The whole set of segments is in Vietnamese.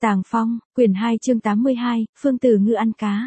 Tàng Phong, quyển 2 chương 82, Phương Từ Ngư ăn cá.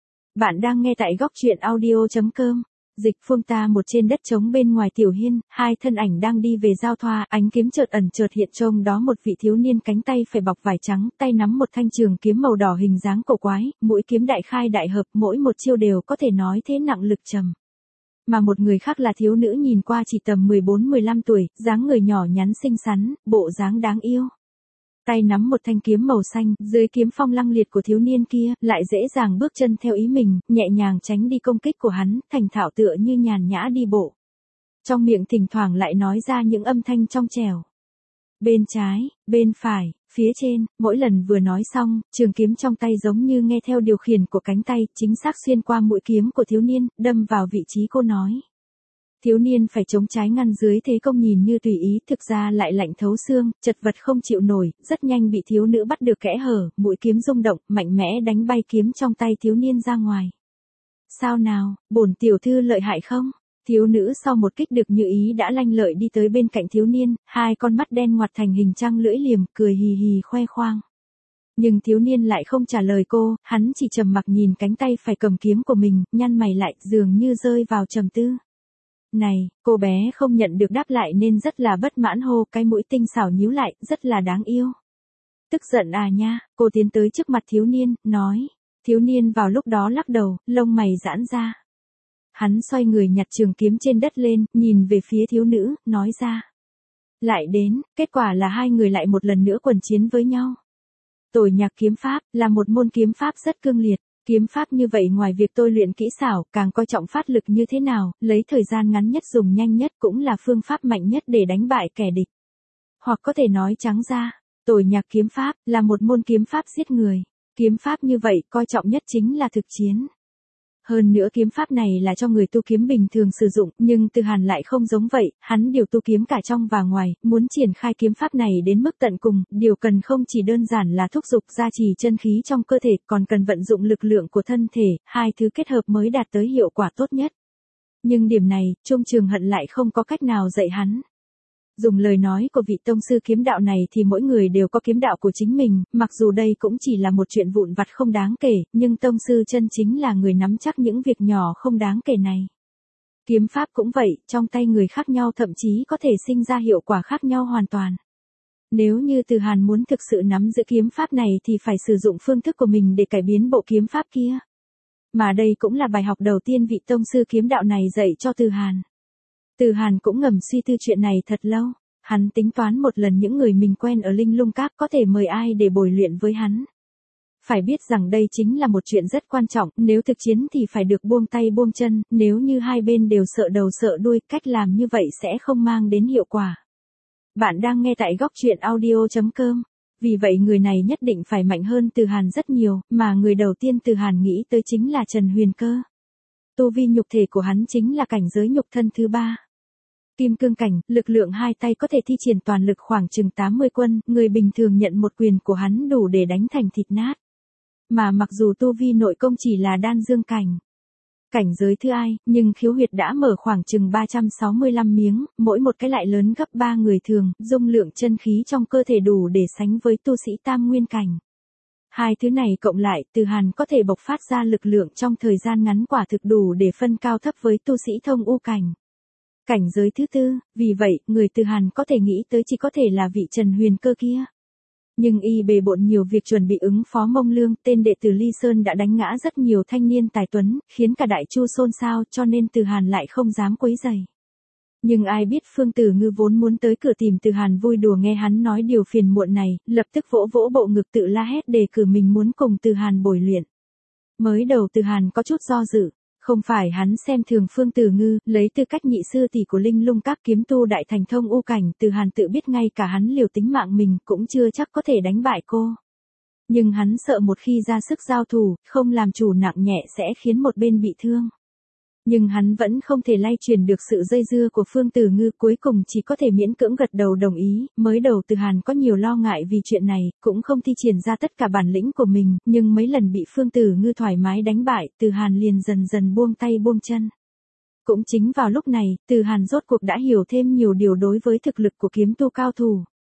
Bạn đang nghe tại góc truyện audio.com. Dịch Phương ta một trên đất trống bên ngoài tiểu hiên, hai thân ảnh đang đi về giao thoa, ánh kiếm chợt ẩn chợt hiện trông đó một vị thiếu niên cánh tay phải bọc vải trắng, tay nắm một thanh trường kiếm màu đỏ hình dáng cổ quái, mũi kiếm đại khai đại hợp, mỗi một chiêu đều có thể nói thế nặng lực trầm. Mà một người khác là thiếu nữ nhìn qua chỉ tầm 14-15 tuổi, dáng người nhỏ nhắn xinh xắn, bộ dáng đáng yêu. Tay nắm một thanh kiếm màu xanh, dưới kiếm phong lăng liệt của thiếu niên kia, lại dễ dàng bước chân theo ý mình, nhẹ nhàng tránh đi công kích của hắn, thành thạo tựa như nhàn nhã đi bộ. Trong miệng thỉnh thoảng lại nói ra những âm thanh trong trẻo. Bên trái, bên phải, phía trên, mỗi lần vừa nói xong, trường kiếm trong tay giống như nghe theo điều khiển của cánh tay, chính xác xuyên qua mũi kiếm của thiếu niên, đâm vào vị trí cô nói. Thiếu niên phải chống trái ngăn dưới thế công nhìn như tùy ý, thực ra lại lạnh thấu xương, chật vật không chịu nổi, rất nhanh bị thiếu nữ bắt được kẽ hở, mũi kiếm rung động, mạnh mẽ đánh bay kiếm trong tay thiếu niên ra ngoài. Sao nào, bổn tiểu thư lợi hại không? Thiếu nữ sau một kích được như ý đã lanh lợi đi tới bên cạnh thiếu niên, hai con mắt đen ngoặt thành hình trăng lưỡi liềm, cười hì hì khoe khoang. Nhưng thiếu niên lại không trả lời cô, hắn chỉ trầm mặc nhìn cánh tay phải cầm kiếm của mình, nhăn mày lại, dường như rơi vào trầm tư. Này, cô bé không nhận được đáp lại nên rất là bất mãn hô, cái mũi tinh xảo nhíu lại, rất là đáng yêu. Tức giận à nha, cô tiến tới trước mặt thiếu niên, nói. Thiếu niên vào lúc đó lắc đầu, lông mày giãn ra. Hắn xoay người nhặt trường kiếm trên đất lên, nhìn về phía thiếu nữ, nói ra. Lại đến, kết quả là hai người lại một lần nữa quần chiến với nhau. Tồi nhạc kiếm pháp, là một môn kiếm pháp rất cương liệt. Kiếm pháp như vậy ngoài việc tôi luyện kỹ xảo, càng coi trọng phát lực như thế nào, lấy thời gian ngắn nhất dùng nhanh nhất cũng là phương pháp mạnh nhất để đánh bại kẻ địch. Hoặc có thể nói trắng ra, tồi nhạc kiếm pháp, là một môn kiếm pháp giết người. Kiếm pháp như vậy, coi trọng nhất chính là thực chiến. Hơn nữa kiếm pháp này là cho người tu kiếm bình thường sử dụng, nhưng Từ Hàn lại không giống vậy, hắn điều tu kiếm cả trong và ngoài, muốn triển khai kiếm pháp này đến mức tận cùng, điều cần không chỉ đơn giản là thúc giục gia trì chân khí trong cơ thể, còn cần vận dụng lực lượng của thân thể, hai thứ kết hợp mới đạt tới hiệu quả tốt nhất. Nhưng điểm này, Trung Trường Hận lại không có cách nào dạy hắn. Dùng lời nói của vị tông sư kiếm đạo này thì mỗi người đều có kiếm đạo của chính mình, mặc dù đây cũng chỉ là một chuyện vụn vặt không đáng kể, nhưng tông sư chân chính là người nắm chắc những việc nhỏ không đáng kể này. Kiếm pháp cũng vậy, trong tay người khác nhau thậm chí có thể sinh ra hiệu quả khác nhau hoàn toàn. Nếu như Từ Hàn muốn thực sự nắm giữ kiếm pháp này thì phải sử dụng phương thức của mình để cải biến bộ kiếm pháp kia. Mà đây cũng là bài học đầu tiên vị tông sư kiếm đạo này dạy cho Từ Hàn. Từ Hàn cũng ngầm suy tư chuyện này thật lâu, hắn tính toán một lần những người mình quen ở Linh Lung Các có thể mời ai để bồi luyện với hắn. Phải biết rằng đây chính là một chuyện rất quan trọng, nếu thực chiến thì phải được buông tay buông chân, nếu như hai bên đều sợ đầu sợ đuôi, cách làm như vậy sẽ không mang đến hiệu quả. Bạn đang nghe tại góc truyện audio.com. Vì vậy người này nhất định phải mạnh hơn Từ Hàn rất nhiều, mà người đầu tiên Từ Hàn nghĩ tới chính là Trần Huyền Cơ. Tu vi nhục thể của hắn chính là cảnh giới nhục thân thứ 3. Kim cương cảnh, lực lượng hai tay có thể thi triển toàn lực khoảng chừng 80 quân, người bình thường nhận một quyền của hắn đủ để đánh thành thịt nát. Mà mặc dù tu vi nội công chỉ là đan dương cảnh, cảnh giới thứ hai, nhưng khiếu huyệt đã mở khoảng chừng 365 miếng, mỗi một cái lại lớn gấp 3 người thường, dung lượng chân khí trong cơ thể đủ để sánh với tu sĩ tam nguyên cảnh. Hai thứ này cộng lại, Từ Hàn có thể bộc phát ra lực lượng trong thời gian ngắn quả thực đủ để phân cao thấp với tu sĩ thông u cảnh. Cảnh giới thứ tư, vì vậy, người Từ Hàn có thể nghĩ tới chỉ có thể là vị Trần Huyền Cơ kia. Nhưng y bề bộn nhiều việc chuẩn bị ứng phó Mông Lương, tên đệ tử Ly Sơn đã đánh ngã rất nhiều thanh niên tài tuấn, khiến cả đại chu xôn xao, cho nên Từ Hàn lại không dám quấy rầy. Nhưng ai biết Phương Tử Ngư vốn muốn tới cửa tìm Từ Hàn vui đùa nghe hắn nói điều phiền muộn này, lập tức vỗ vỗ bộ ngực tự la hét đề cử mình muốn cùng Từ Hàn bồi luyện. Mới đầu Từ Hàn có chút do dự. Không phải hắn xem thường Phương Tử Ngư, lấy tư cách nhị sư tỷ của Linh Lung Các kiếm tu đại thành thông u cảnh, Từ Hàn tự biết ngay cả hắn liều tính mạng mình cũng chưa chắc có thể đánh bại cô. Nhưng hắn sợ một khi ra sức giao thủ, không làm chủ nặng nhẹ sẽ khiến một bên bị thương. Nhưng hắn vẫn không thể lay truyền được sự dây dưa của Phương Tử Ngư, cuối cùng chỉ có thể miễn cưỡng gật đầu đồng ý. Mới đầu Từ Hàn có nhiều lo ngại vì chuyện này, cũng không thi triển ra tất cả bản lĩnh của mình, nhưng mấy lần bị Phương Tử Ngư thoải mái đánh bại, Từ Hàn liền dần dần buông tay buông chân. Cũng chính vào lúc này, Từ Hàn rốt cuộc đã hiểu thêm nhiều điều đối với thực lực của kiếm tu cao thủ.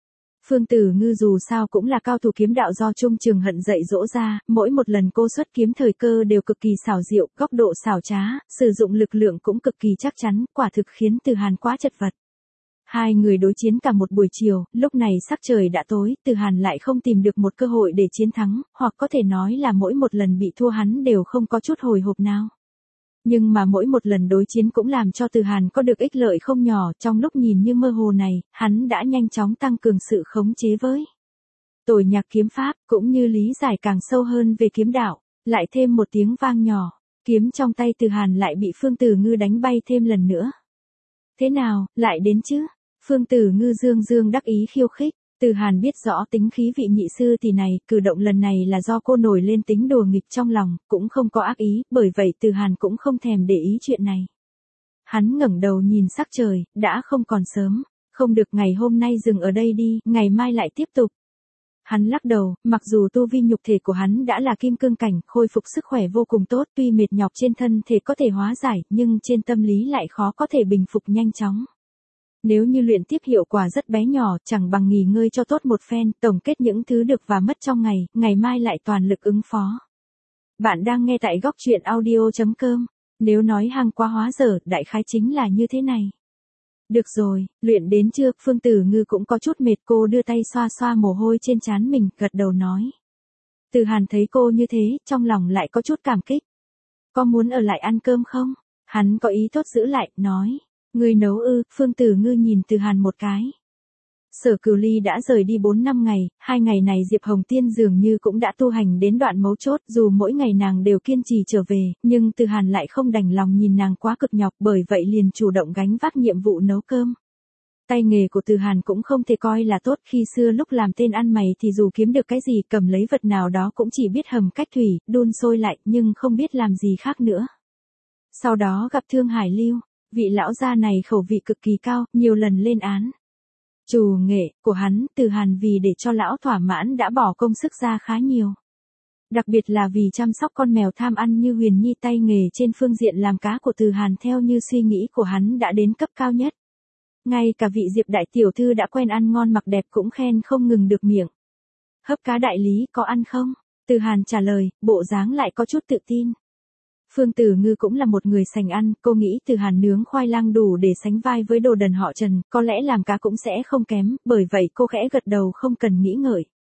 Phương Tử Ngư dù sao cũng là cao thủ kiếm đạo do Trung Trường Hận dạy dỗ ra, mỗi một lần cô xuất kiếm thời cơ đều cực kỳ xảo diệu, góc độ xảo trá, sử dụng lực lượng cũng cực kỳ chắc chắn, quả thực khiến Từ Hàn quá chật vật. Hai người đối chiến cả một buổi chiều, lúc này sắc trời đã tối, Từ Hàn lại không tìm được một cơ hội để chiến thắng, hoặc có thể nói là mỗi một lần bị thua hắn đều không có chút hồi hộp nào. Nhưng mà mỗi một lần đối chiến cũng làm cho Từ Hàn có được ích lợi không nhỏ, trong lúc nhìn như mơ hồ này, hắn đã nhanh chóng tăng cường sự khống chế với Tồi Nhạc kiếm pháp, cũng như lý giải càng sâu hơn về kiếm đạo, lại thêm một tiếng vang nhỏ, kiếm trong tay Từ Hàn lại bị Phương Tử Ngư đánh bay thêm lần nữa. Thế nào, lại đến chứ? Phương Tử Ngư dương dương đắc ý khiêu khích. Từ Hàn biết rõ tính khí vị nhị sư tỷ này, cử động lần này là do cô nổi lên tính đùa nghịch trong lòng, cũng không có ác ý, bởi vậy Từ Hàn cũng không thèm để ý chuyện này. Hắn ngẩng đầu nhìn sắc trời, đã không còn sớm, không được, ngày hôm nay dừng ở đây đi, ngày mai lại tiếp tục. Hắn lắc đầu, mặc dù tu vi nhục thể của hắn đã là kim cương cảnh, khôi phục sức khỏe vô cùng tốt, tuy mệt nhọc trên thân thể có thể hóa giải, nhưng trên tâm lý lại khó có thể bình phục nhanh chóng. Nếu như luyện tiếp hiệu quả rất bé nhỏ, chẳng bằng nghỉ ngơi cho tốt một phen, tổng kết những thứ được và mất trong ngày mai lại toàn lực ứng phó. Bạn đang nghe tại góc truyện audio.com. Nếu nói hàng quá hóa dở, đại khái chính là như thế này. Được rồi, luyện đến chưa? Phương Tử Ngư cũng có chút mệt, cô đưa tay xoa xoa mồ hôi trên trán mình, gật đầu nói. Từ Hàn thấy cô như thế, trong lòng lại có chút cảm kích. Có muốn ở lại ăn cơm không? Hắn có ý tốt giữ lại, nói. Người nấu ư? Phương Tử Ngư nhìn Từ Hàn một cái. Sở Cửu Ly đã rời đi 4 năm ngày, 2 ngày này Diệp Hồng Tiên dường như cũng đã tu hành đến đoạn mấu chốt, dù mỗi ngày nàng đều kiên trì trở về, nhưng Từ Hàn lại không đành lòng nhìn nàng quá cực nhọc, bởi vậy liền chủ động gánh vác nhiệm vụ nấu cơm. Tay nghề của Từ Hàn cũng không thể coi là tốt, khi xưa lúc làm tên ăn mày thì dù kiếm được cái gì, cầm lấy vật nào đó cũng chỉ biết hầm cách thủy, đun sôi lại, nhưng không biết làm gì khác nữa. Sau đó gặp Thương Hải Lưu, vị lão gia này khẩu vị cực kỳ cao, nhiều lần lên án. Chủ nghệ của hắn, Từ Hàn vì để cho lão thỏa mãn đã bỏ công sức ra khá nhiều. Đặc biệt là vì chăm sóc con mèo tham ăn như Huyền Nhi, tay nghề trên phương diện làm cá của Từ Hàn theo như suy nghĩ của hắn đã đến cấp cao nhất. Ngay cả vị Diệp đại tiểu thư đã quen ăn ngon mặc đẹp cũng khen không ngừng được miệng. Hấp cá đại lý có ăn không? Từ Hàn trả lời, bộ dáng lại có chút tự tin. Phương Tử Ngư cũng là một người sành ăn, cô nghĩ Từ Hàn nướng khoai lang đủ để sánh vai với đồ đần họ Trần, có lẽ làm cá cũng sẽ không kém, bởi vậy cô khẽ gật đầu không cần nghĩ ngợi.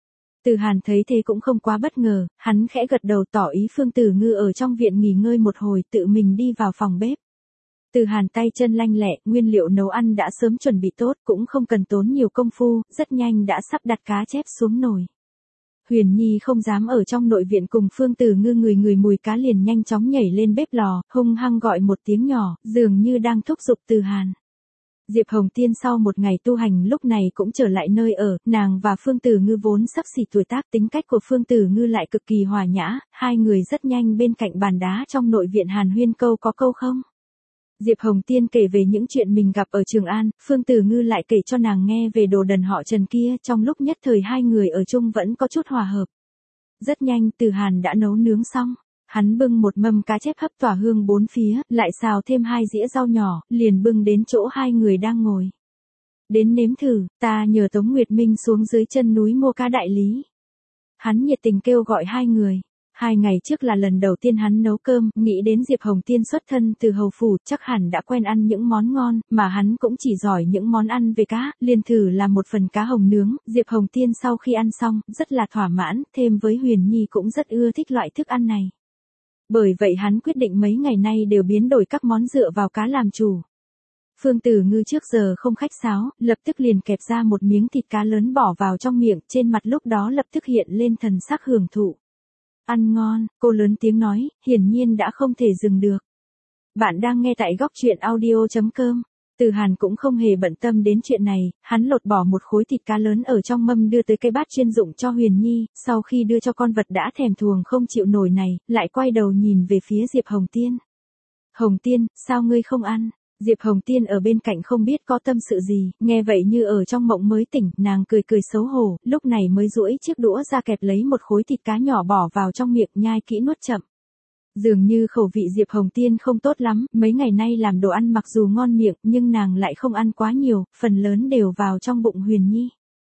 Từ Hàn thấy thế cũng không quá bất ngờ, hắn khẽ gật đầu tỏ ý Phương Tử Ngư ở trong viện nghỉ ngơi một hồi, tự mình đi vào phòng bếp. Từ Hàn tay chân lanh lẹ, nguyên liệu nấu ăn đã sớm chuẩn bị tốt, cũng không cần tốn nhiều công phu, rất nhanh đã sắp đặt cá chép xuống nồi. Huyền Nhi không dám ở trong nội viện cùng Phương Tử Ngư, người mùi cá liền nhanh chóng nhảy lên bếp lò, hung hăng gọi một tiếng nhỏ, dường như đang thúc giục Từ Hàn. Diệp Hồng Tiên sau một ngày tu hành lúc này cũng trở lại nơi ở, nàng và Phương Tử Ngư vốn sắp xỉ tuổi tác, tính cách của Phương Tử Ngư lại cực kỳ hòa nhã, hai người rất nhanh bên cạnh bàn đá trong nội viện hàn huyên câu có câu không. Diệp Hồng Tiên kể về những chuyện mình gặp ở Trường An, Phương Tử Ngư lại kể cho nàng nghe về đồ đần họ Trần kia, trong lúc nhất thời hai người ở chung vẫn có chút hòa hợp. Rất nhanh Từ Hàn đã nấu nướng xong, hắn bưng một mâm cá chép hấp tỏa hương bốn phía, lại xào thêm 2 dĩa rau nhỏ, liền bưng đến chỗ hai người đang ngồi. Đến nếm thử, ta nhờ Tống Nguyệt Minh xuống dưới chân núi mua cá đại lý. Hắn nhiệt tình kêu gọi hai người. 2 ngày trước là lần đầu tiên hắn nấu cơm, nghĩ đến Diệp Hồng Tiên xuất thân từ hầu phủ, chắc hẳn đã quen ăn những món ngon, mà hắn cũng chỉ giỏi những món ăn về cá, liền thử làm một phần cá hồng nướng. Diệp Hồng Tiên sau khi ăn xong, rất là thỏa mãn, thêm với Huyền Nhi cũng rất ưa thích loại thức ăn này. Bởi vậy hắn quyết định mấy ngày nay đều biến đổi các món dựa vào cá làm chủ. Phương Tử Ngư trước giờ không khách sáo, lập tức liền kẹp ra một miếng thịt cá lớn bỏ vào trong miệng, trên mặt lúc đó lập tức hiện lên thần sắc hưởng thụ. Ăn ngon, cô lớn tiếng nói, hiển nhiên đã không thể dừng được. Bạn đang nghe tại góc truyện audio.com. Từ Hàn cũng không hề bận tâm đến chuyện này, hắn lột bỏ một khối thịt cá lớn ở trong mâm đưa tới cái bát chuyên dụng cho Huyền Nhi, sau khi đưa cho con vật đã thèm thuồng không chịu nổi này, lại quay đầu nhìn về phía Diệp Hồng Tiên. Hồng Tiên, sao ngươi không ăn? Diệp Hồng Tiên ở bên cạnh không biết có tâm sự gì, nghe vậy như ở trong mộng mới tỉnh, nàng cười cười xấu hổ, lúc này mới duỗi chiếc đũa ra kẹp lấy một khối thịt cá nhỏ bỏ vào trong miệng, nhai kỹ nuốt chậm. Dường như khẩu vị Diệp Hồng Tiên không tốt lắm, mấy ngày nay làm đồ ăn mặc dù ngon miệng, nhưng nàng lại không ăn quá nhiều, phần lớn đều vào trong bụng Huyền Nhi.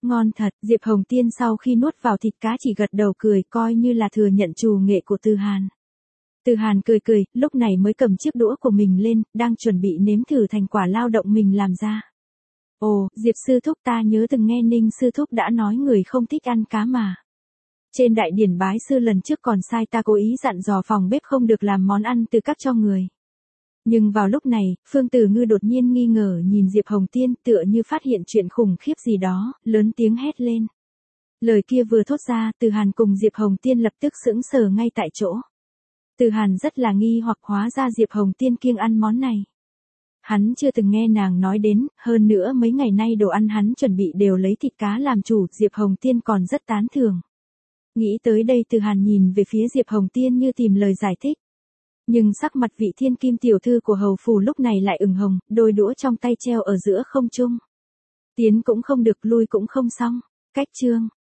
Ngon thật, Diệp Hồng Tiên sau khi nuốt vào thịt cá chỉ gật đầu cười coi như là thừa nhận trù nghệ của Từ Hàn. Từ Hàn cười cười, lúc này mới cầm chiếc đũa của mình lên, đang chuẩn bị nếm thử thành quả lao động mình làm ra. Ồ, Diệp sư thúc, ta nhớ từng nghe Ninh sư thúc đã nói người không thích ăn cá mà. Trên đại điển bái sư lần trước còn sai ta cố ý dặn dò phòng bếp không được làm món ăn từ cắt cho người. Nhưng vào lúc này, Phương Tử Ngư đột nhiên nghi ngờ nhìn Diệp Hồng Tiên tựa như phát hiện chuyện khủng khiếp gì đó, lớn tiếng hét lên. Lời kia vừa thốt ra, Từ Hàn cùng Diệp Hồng Tiên lập tức sững sờ ngay tại chỗ. Từ Hàn rất là nghi hoặc hóa ra Diệp Hồng Tiên kiêng ăn món này. Hắn chưa từng nghe nàng nói đến, hơn nữa mấy ngày nay đồ ăn hắn chuẩn bị đều lấy thịt cá làm chủ, Diệp Hồng Tiên còn rất tán thưởng. Nghĩ tới đây Từ Hàn nhìn về phía Diệp Hồng Tiên như tìm lời giải thích. Nhưng sắc mặt vị thiên kim tiểu thư của hầu phủ lúc này lại ửng hồng, đôi đũa trong tay treo ở giữa không trung. Tiến cũng không được, lui cũng không xong. Cách chương